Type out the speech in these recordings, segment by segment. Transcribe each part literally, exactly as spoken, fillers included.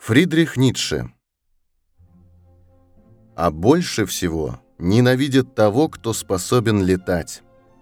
Фридрих Ницше. А больше всего ненавидят того, кто способен летать.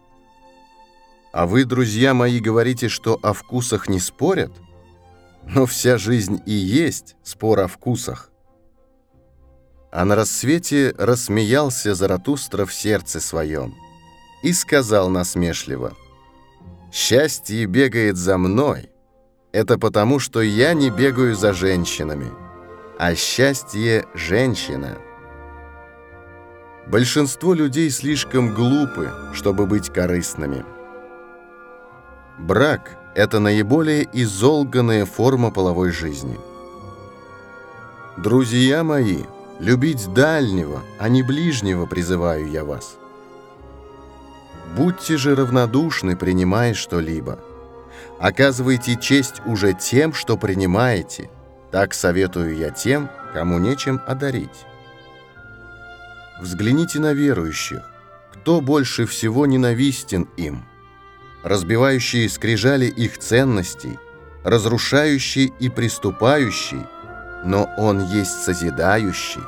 А вы, друзья мои, говорите, что о вкусах не спорят? Но вся жизнь и есть спор о вкусах. А на рассвете рассмеялся Заратустра в сердце своем и сказал насмешливо: «Счастье бегает за мной. Это потому, что я не бегаю за женщинами, а счастье — женщина». Большинство людей слишком глупы, чтобы быть корыстными. Брак — это наиболее изолганная форма половой жизни. Друзья мои, любить дальнего, а не ближнего призываю я вас. Будьте же равнодушны, принимая что-либо. Оказывайте честь уже тем, что принимаете. Так советую я тем, кому нечем одарить. Взгляните на верующих. Кто больше всего ненавистен им? Разбивающий скрижали их ценностей, разрушающий и приступающий, но он есть созидающий.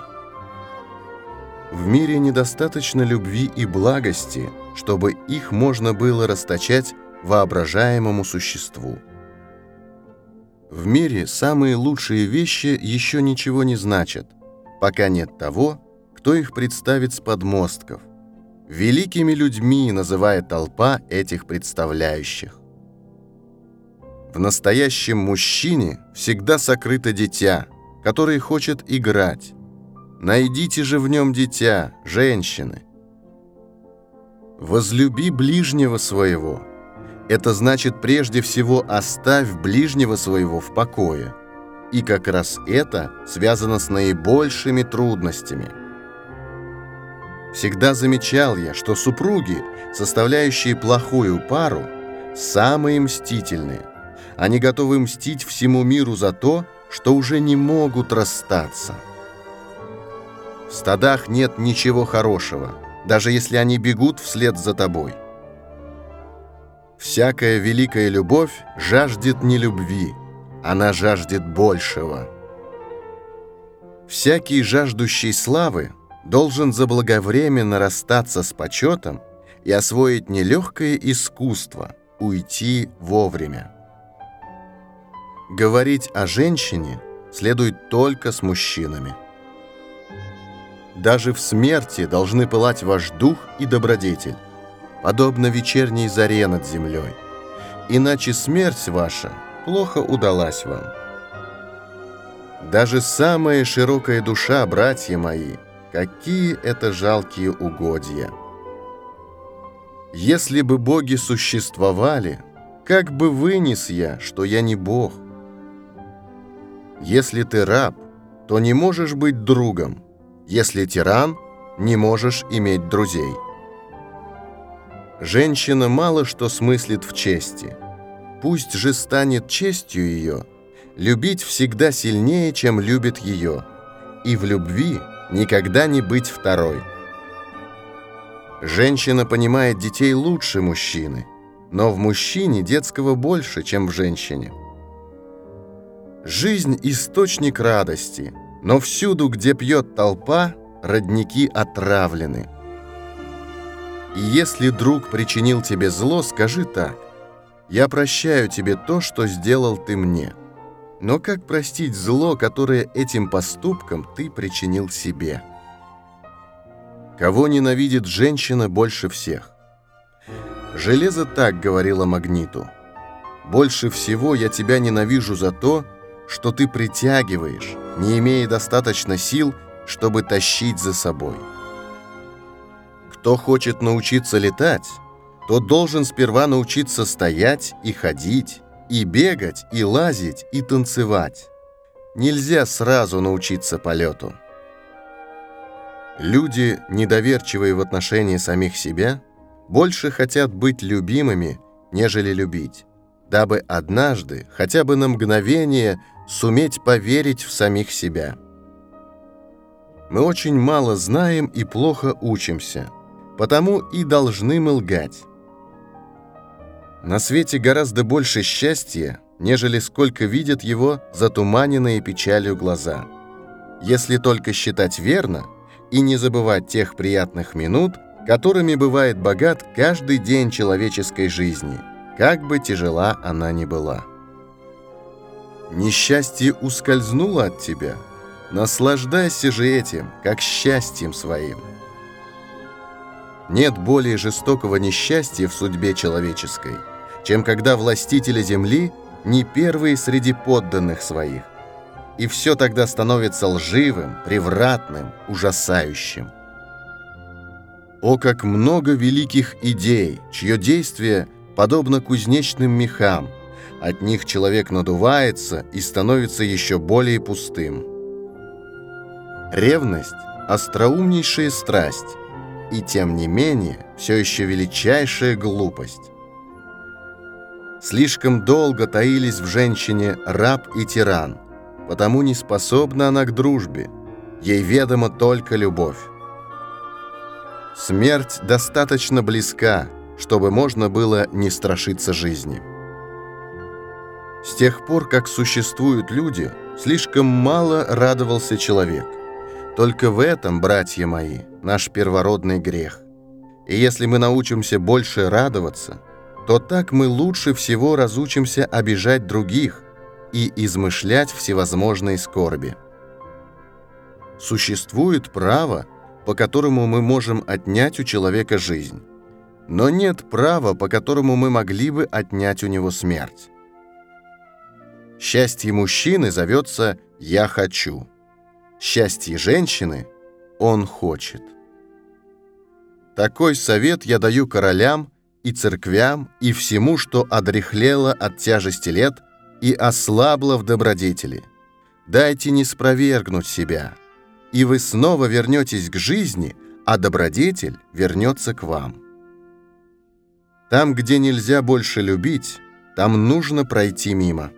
В мире недостаточно любви и благости, чтобы их можно было расточать воображаемому существу. В мире самые лучшие вещи еще ничего не значат, пока нет того, кто их представит с подмостков. Великими людьми называет толпа этих представляющих. В настоящем мужчине всегда сокрыто дитя, которое хочет играть. Найдите же в нем дитя, женщины. Возлюби ближнего своего. Это значит, прежде всего, оставь ближнего своего в покое. И как раз это связано с наибольшими трудностями. Всегда замечал я, что супруги, составляющие плохую пару, самые мстительные. Они готовы мстить всему миру за то, что уже не могут расстаться. В стадах нет ничего хорошего, даже если они бегут вслед за тобой. Всякая великая любовь жаждет не любви, она жаждет большего. Всякий жаждущий славы должен заблаговременно расстаться с почетом и освоить нелегкое искусство — уйти вовремя. Говорить о женщине следует только с мужчинами. Даже в смерти должны пылать ваш дух и добродетель, подобно вечерней заре над землей, иначе смерть ваша плохо удалась вам. Даже самая широкая душа, братья мои, какие это жалкие угодья! Если бы боги существовали, как бы вынес я, что я не бог? Если ты раб, то не можешь быть другом. Если тиран, не можешь иметь друзей. Женщина мало что смыслит в чести. Пусть же станет честью ее любить всегда сильнее, чем любит ее, и в любви никогда не быть второй. Женщина понимает детей лучше мужчины, но в мужчине детского больше, чем в женщине. Жизнь — источник радости, но всюду, где пьет толпа, родники отравлены. И если друг причинил тебе зло, скажи так: «Я прощаю тебе то, что сделал ты мне». Но как простить зло, которое этим поступком ты причинил себе? Кого ненавидит женщина больше всех? Железо так говорило Магниту: «Больше всего я тебя ненавижу за то, что ты притягиваешь, не имея достаточно сил, чтобы тащить за собой». Кто хочет научиться летать, тот должен сперва научиться стоять и ходить, и бегать, и лазить, и танцевать. Нельзя сразу научиться полету. Люди, недоверчивые в отношении самих себя, больше хотят быть любимыми, нежели любить, дабы однажды, хотя бы на мгновение, суметь поверить в самих себя. Мы очень мало знаем и плохо учимся, потому и должны мы лгать. На свете гораздо больше счастья, нежели сколько видят его затуманенные печалью глаза. Если только считать верно и не забывать тех приятных минут, которыми бывает богат каждый день человеческой жизни, как бы тяжела она ни была. Несчастье ускользнуло от тебя, наслаждайся же этим, как счастьем своим. Нет более жестокого несчастья в судьбе человеческой, чем когда властители земли не первые среди подданных своих, и все тогда становится лживым, превратным, ужасающим. О, как много великих идей, чье действие подобно кузнечным мехам, от них человек надувается и становится еще более пустым. Ревность – остроумнейшая страсть, и тем не менее все еще величайшая глупость. Слишком долго таились в женщине раб и тиран, потому не способна она к дружбе, ей ведома только любовь. Смерть достаточно близка, чтобы можно было не страшиться жизни. С тех пор, как существуют люди, слишком мало радовался человек. Только в этом, братья мои, наш первородный грех. И если мы научимся больше радоваться, то так мы лучше всего разучимся обижать других и измышлять всевозможные скорби. Существует право, по которому мы можем отнять у человека жизнь, но нет права, по которому мы могли бы отнять у него смерть. Счастье мужчины зовется «я хочу». Счастье женщины «он хочет». Такой совет я даю королям и церквям и всему, что одряхлело от тяжести лет и ослабло в добродетели. Дайте не спровергнуть себя, и вы снова вернетесь к жизни, а добродетель вернется к вам. Там, где нельзя больше любить, там нужно пройти мимо.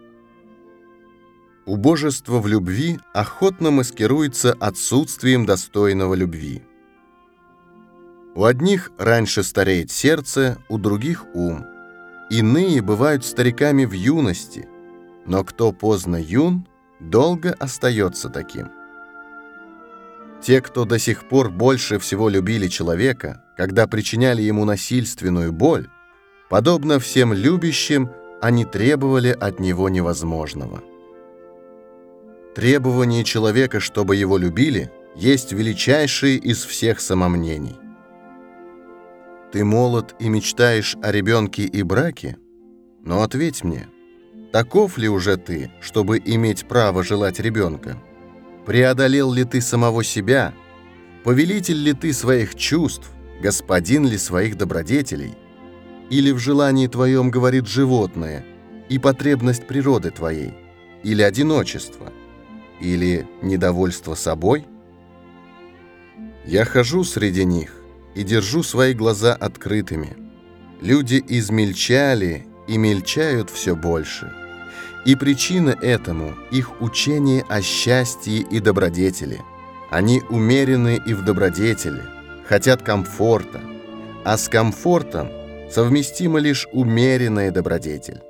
Убожество в любви охотно маскируется отсутствием достойного любви. У одних раньше стареет сердце, у других ум. Иные бывают стариками в юности, но кто поздно юн, долго остается таким. Те, кто до сих пор больше всего любили человека, когда причиняли ему насильственную боль, подобно всем любящим, они требовали от него невозможного. Требование человека, чтобы его любили, есть величайшее из всех самомнений. Ты молод и мечтаешь о ребенке и браке? Но ответь мне, таков ли уже ты, чтобы иметь право желать ребенка? Преодолел ли ты самого себя? Повелитель ли ты своих чувств? Господин ли своих добродетелей? Или в желании твоем говорит животное и потребность природы твоей? Или одиночество? Или недовольство собой? Я хожу среди них и держу свои глаза открытыми. Люди измельчали и мельчают все больше. И причина этому – их учение о счастье и добродетели. Они умерены и в добродетели, хотят комфорта, а с комфортом совместима лишь умеренная добродетель.